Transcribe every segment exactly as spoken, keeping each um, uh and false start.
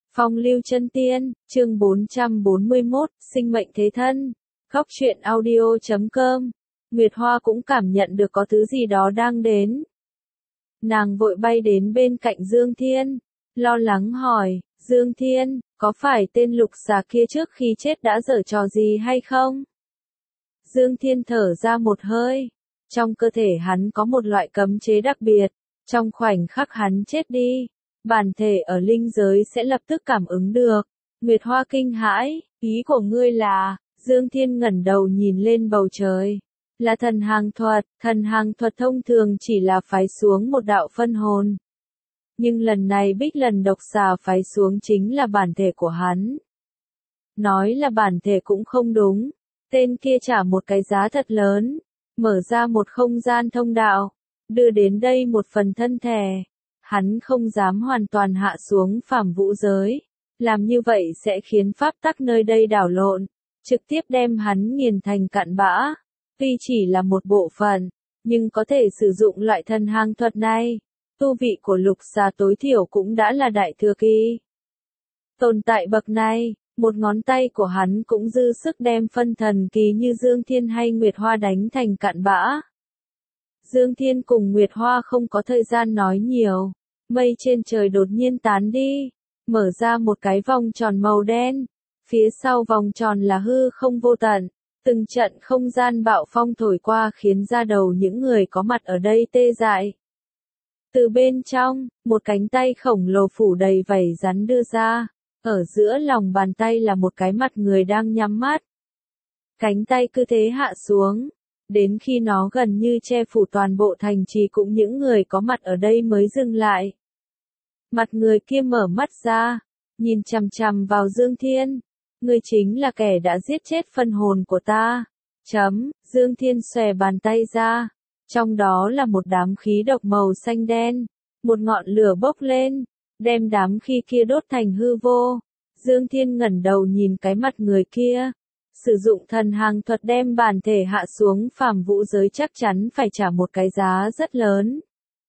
Phong lưu chân tiên, chương bốn trăm bốn mươi mốt, sinh mệnh thế thân. Góc truyện audio chấm com. Nguyệt Hoa cũng cảm nhận được có thứ gì đó đang đến. Nàng vội bay đến bên cạnh Dương Thiên, lo lắng hỏi, Dương Thiên, có phải tên lục xà kia trước khi chết đã giở trò gì hay không? Dương Thiên thở ra một hơi, trong cơ thể hắn có một loại cấm chế đặc biệt, trong khoảnh khắc hắn chết đi, bản thể ở linh giới sẽ lập tức cảm ứng được. Nguyệt Hoa kinh hãi, ý của ngươi là, Dương Thiên ngẩng đầu nhìn lên bầu trời. Là thần hàng thuật, thần hàng thuật thông thường chỉ là phái xuống một đạo phân hồn. Nhưng lần này Bích Lần độc xà phái xuống chính là bản thể của hắn. Nói là bản thể cũng không đúng, tên kia trả một cái giá thật lớn, mở ra một không gian thông đạo, đưa đến đây một phần thân thể. Hắn không dám hoàn toàn hạ xuống phàm vũ giới, làm như vậy sẽ khiến pháp tắc nơi đây đảo lộn, trực tiếp đem hắn nghiền thành cặn bã. Tuy chỉ là một bộ phận, nhưng có thể sử dụng loại thần hàng thuật này, tu vị của lục xà tối thiểu cũng đã là đại thừa kỳ. Tồn tại bậc này, một ngón tay của hắn cũng dư sức đem phân thần kỳ như Dương Thiên hay Nguyệt Hoa đánh thành cặn bã. Dương Thiên cùng Nguyệt Hoa không có thời gian nói nhiều, mây trên trời đột nhiên tán đi, mở ra một cái vòng tròn màu đen, phía sau vòng tròn là hư không vô tận. Từng trận không gian bạo phong thổi qua khiến da đầu những người có mặt ở đây tê dại. Từ bên trong, một cánh tay khổng lồ phủ đầy vảy rắn đưa ra, ở giữa lòng bàn tay là một cái mặt người đang nhắm mắt. Cánh tay cứ thế hạ xuống, đến khi nó gần như che phủ toàn bộ thành trì cũng những người có mặt ở đây mới dừng lại. Mặt người kia mở mắt ra, nhìn chằm chằm vào Dương Thiên. Ngươi chính là kẻ đã giết chết phân hồn của ta. Chấm, Dương Thiên xòe bàn tay ra. Trong đó là một đám khí độc màu xanh đen. Một ngọn lửa bốc lên, đem đám khí kia đốt thành hư vô. Dương Thiên ngẩng đầu nhìn cái mặt người kia. Sử dụng thần hàng thuật đem bản thể hạ xuống phàm vũ giới chắc chắn phải trả một cái giá rất lớn.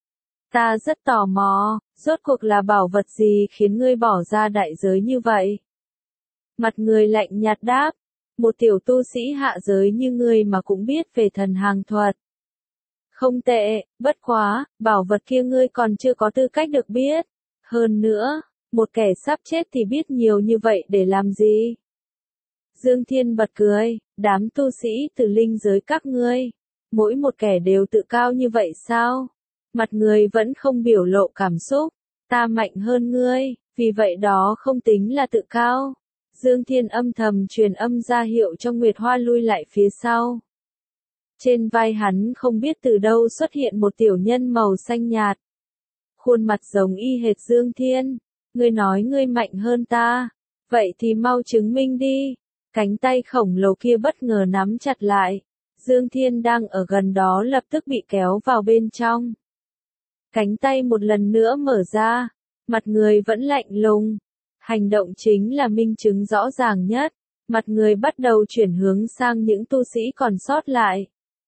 Ta rất tò mò, rốt cuộc là bảo vật gì khiến ngươi bỏ ra đại giới như vậy? Mặt người lạnh nhạt đáp, một tiểu tu sĩ hạ giới như ngươi mà cũng biết về thần hàng thuật. Không tệ, bất quá, bảo vật kia ngươi còn chưa có tư cách được biết. Hơn nữa, một kẻ sắp chết thì biết nhiều như vậy để làm gì? Dương Thiên bật cười, đám tu sĩ từ linh giới các ngươi, mỗi một kẻ đều tự cao như vậy sao? Mặt người vẫn không biểu lộ cảm xúc, ta mạnh hơn ngươi, vì vậy đó không tính là tự cao. Dương Thiên âm thầm truyền âm ra hiệu cho Nguyệt Hoa lui lại phía sau. Trên vai hắn không biết từ đâu xuất hiện một tiểu nhân màu xanh nhạt. Khuôn mặt giống y hệt Dương Thiên. Ngươi nói ngươi mạnh hơn ta. Vậy thì mau chứng minh đi. Cánh tay khổng lồ kia bất ngờ nắm chặt lại. Dương Thiên đang ở gần đó lập tức bị kéo vào bên trong. Cánh tay một lần nữa mở ra. Mặt người vẫn lạnh lùng. Hành động chính là minh chứng rõ ràng nhất, mặt người bắt đầu chuyển hướng sang những tu sĩ còn sót lại.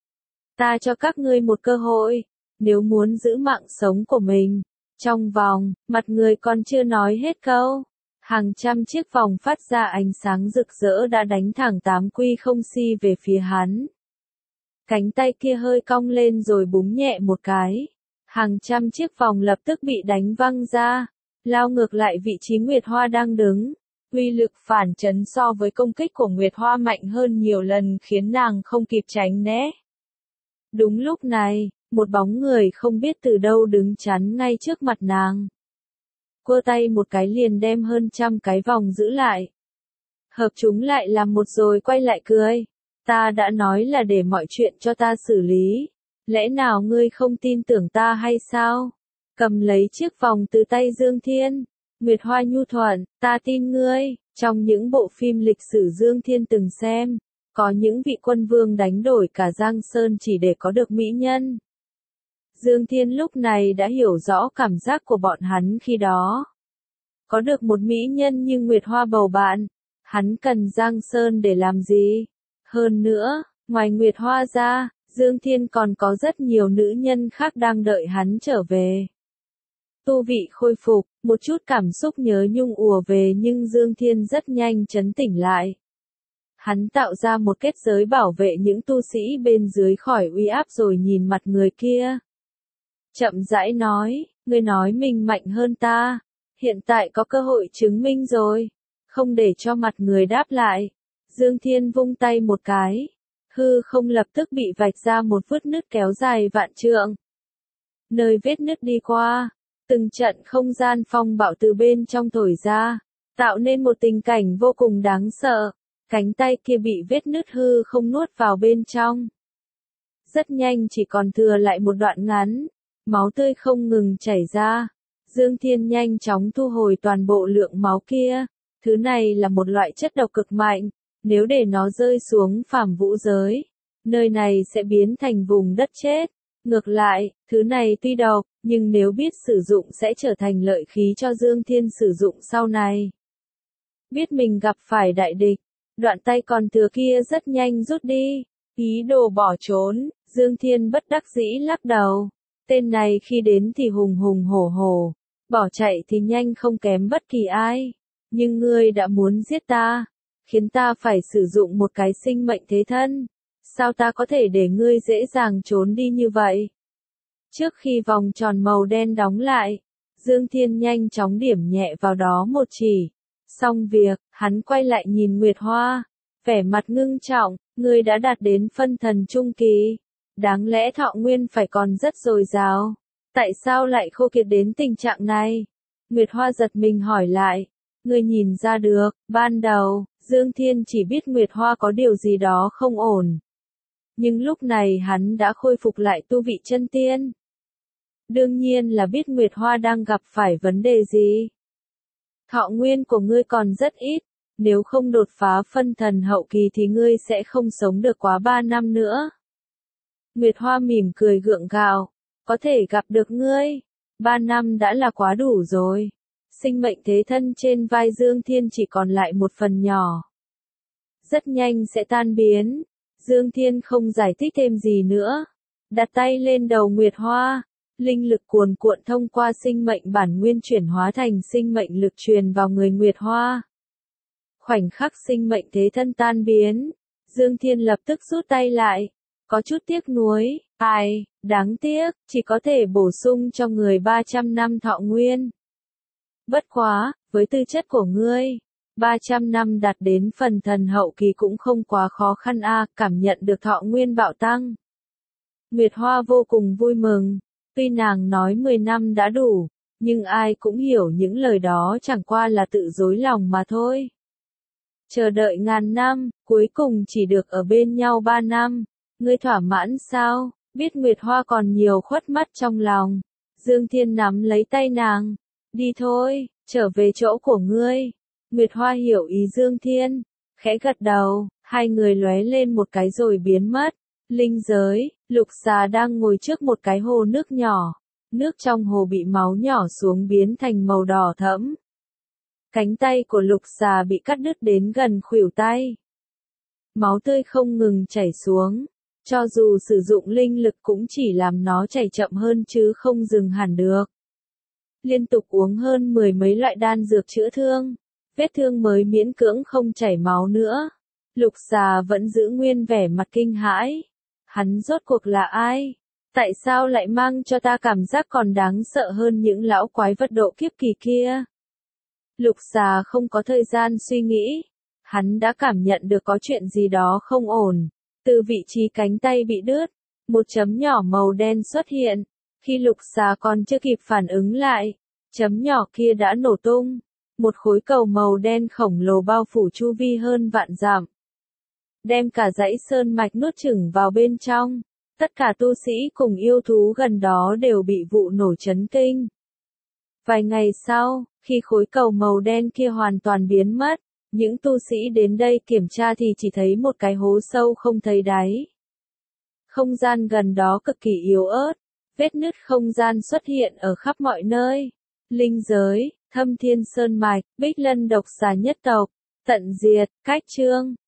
Ta cho các ngươi một cơ hội, nếu muốn giữ mạng sống của mình. Trong vòng, mặt người còn chưa nói hết câu. Hàng trăm chiếc vòng phát ra ánh sáng rực rỡ đã đánh thẳng tám quy không si về phía hắn. Cánh tay kia hơi cong lên rồi búng nhẹ một cái. Hàng trăm chiếc vòng lập tức bị đánh văng ra. Lao ngược lại vị trí Nguyệt Hoa đang đứng. Uy lực phản chấn so với công kích của Nguyệt Hoa mạnh hơn nhiều lần khiến nàng không kịp tránh né. Đúng lúc này, một bóng người không biết từ đâu đứng chắn ngay trước mặt nàng. Quơ tay một cái liền đem hơn trăm cái vòng giữ lại. Hợp chúng lại làm một rồi quay lại cười. Ta đã nói là để mọi chuyện cho ta xử lý. Lẽ nào ngươi không tin tưởng ta hay sao? Cầm lấy chiếc vòng từ tay Dương Thiên. Nguyệt Hoa nhu thuận, ta tin ngươi. Trong những bộ phim lịch sử Dương Thiên từng xem, có những vị quân vương đánh đổi cả Giang Sơn chỉ để có được mỹ nhân. Dương Thiên lúc này đã hiểu rõ cảm giác của bọn hắn khi đó. Có được một mỹ nhân như Nguyệt Hoa bầu bạn, hắn cần Giang Sơn để làm gì? Hơn nữa, ngoài Nguyệt Hoa ra, Dương Thiên còn có rất nhiều nữ nhân khác đang đợi hắn trở về. Tu vị khôi phục, một chút cảm xúc nhớ nhung ùa về nhưng Dương Thiên rất nhanh trấn tỉnh lại. Hắn tạo ra một kết giới bảo vệ những tu sĩ bên dưới khỏi uy áp rồi nhìn mặt người kia. Chậm rãi nói, ngươi nói mình mạnh hơn ta, hiện tại có cơ hội chứng minh rồi. Không để cho mặt người đáp lại, Dương Thiên vung tay một cái, hư không lập tức bị vạch ra một vết nứt kéo dài vạn trượng. Nơi vết nứt đi qua, từng trận không gian phong bạo từ bên trong thổi ra, tạo nên một tình cảnh vô cùng đáng sợ. Cánh tay kia bị vết nứt hư không nuốt vào bên trong. Rất nhanh chỉ còn thừa lại một đoạn ngắn, máu tươi không ngừng chảy ra. Dương Thiên nhanh chóng thu hồi toàn bộ lượng máu kia. Thứ này là một loại chất độc cực mạnh, nếu để nó rơi xuống phàm vũ giới, nơi này sẽ biến thành vùng đất chết. Ngược lại, thứ này tuy độc, nhưng nếu biết sử dụng sẽ trở thành lợi khí cho Dương Thiên sử dụng sau này. Biết mình gặp phải đại địch, đoạn tay còn thừa kia rất nhanh rút đi, ý đồ bỏ trốn, Dương Thiên bất đắc dĩ lắc đầu. Tên này khi đến thì hùng hùng hổ hổ, bỏ chạy thì nhanh không kém bất kỳ ai. Nhưng ngươi đã muốn giết ta, khiến ta phải sử dụng một cái sinh mệnh thế thân. Sao ta có thể để ngươi dễ dàng trốn đi như vậy? Trước khi vòng tròn màu đen đóng lại, Dương Thiên nhanh chóng điểm nhẹ vào đó một chỉ. Xong việc, hắn quay lại nhìn Nguyệt Hoa, vẻ mặt ngưng trọng, ngươi đã đạt đến phân thần trung kỳ. Đáng lẽ thọ nguyên phải còn rất dồi dào. Tại sao lại khô kiệt đến tình trạng này? Nguyệt Hoa giật mình hỏi lại. Ngươi nhìn ra được, ban đầu, Dương Thiên chỉ biết Nguyệt Hoa có điều gì đó không ổn. Nhưng lúc này hắn đã khôi phục lại tu vị chân tiên. Đương nhiên là biết Nguyệt Hoa đang gặp phải vấn đề gì. Thọ nguyên của ngươi còn rất ít, nếu không đột phá phân thần hậu kỳ thì ngươi sẽ không sống được quá ba năm nữa. Nguyệt Hoa mỉm cười gượng gạo, có thể gặp được ngươi, ba năm đã là quá đủ rồi. Sinh mệnh thế thân trên vai Dương Thiên chỉ còn lại một phần nhỏ. Rất nhanh sẽ tan biến. Dương Thiên không giải thích thêm gì nữa. Đặt tay lên đầu Nguyệt Hoa. Linh lực cuồn cuộn thông qua sinh mệnh bản nguyên chuyển hóa thành sinh mệnh lực truyền vào người Nguyệt Hoa. Khoảnh khắc sinh mệnh thế thân tan biến. Dương Thiên lập tức rút tay lại. Có chút tiếc nuối. Ai, đáng tiếc, chỉ có thể bổ sung cho người ba trăm năm thọ nguyên. Bất quá, với tư chất của ngươi, ba trăm năm đạt đến phần thần hậu kỳ cũng không quá khó khăn a, cảm nhận được thọ nguyên bạo tăng. Nguyệt Hoa vô cùng vui mừng, tuy nàng nói mười năm đã đủ, nhưng ai cũng hiểu những lời đó chẳng qua là tự dối lòng mà thôi. Chờ đợi ngàn năm, cuối cùng chỉ được ở bên nhau ba năm, ngươi thỏa mãn sao? Biết Nguyệt Hoa còn nhiều khuất mắt trong lòng, Dương Thiên nắm lấy tay nàng. Đi thôi, trở về chỗ của ngươi. Nguyệt Hoa hiểu ý Dương Thiên, khẽ gật đầu, hai người lóe lên một cái rồi biến mất. Linh giới, Lục Xà đang ngồi trước một cái hồ nước nhỏ. Nước trong hồ bị máu nhỏ xuống biến thành màu đỏ thẫm. Cánh tay của Lục Xà bị cắt đứt đến gần khuỷu tay. Máu tươi không ngừng chảy xuống. Cho dù sử dụng linh lực cũng chỉ làm nó chảy chậm hơn chứ không dừng hẳn được. Liên tục uống hơn mười mấy loại đan dược chữa thương, vết thương mới miễn cưỡng không chảy máu nữa. Lục Xà vẫn giữ nguyên vẻ mặt kinh hãi. Hắn rốt cuộc là ai? Tại sao lại mang cho ta cảm giác còn đáng sợ hơn những lão quái vật độ kiếp kỳ kia? Lục Xà không có thời gian suy nghĩ. Hắn đã cảm nhận được có chuyện gì đó không ổn. Từ vị trí cánh tay bị đứt, một chấm nhỏ màu đen xuất hiện. Khi Lục Xà còn chưa kịp phản ứng lại, chấm nhỏ kia đã nổ tung. Một khối cầu màu đen khổng lồ bao phủ chu vi hơn vạn dặm. Đem cả dãy sơn mạch nuốt chửng vào bên trong. Tất cả tu sĩ cùng yêu thú gần đó đều bị vụ nổ chấn kinh. Vài ngày sau, khi khối cầu màu đen kia hoàn toàn biến mất, những tu sĩ đến đây kiểm tra thì chỉ thấy một cái hố sâu không thấy đáy. Không gian gần đó cực kỳ yếu ớt, vết nứt không gian xuất hiện ở khắp mọi nơi. Linh giới, Thâm Thiên Sơn Mạch, Bích Lân Độc Xà nhất tộc, tận diệt, cách chương.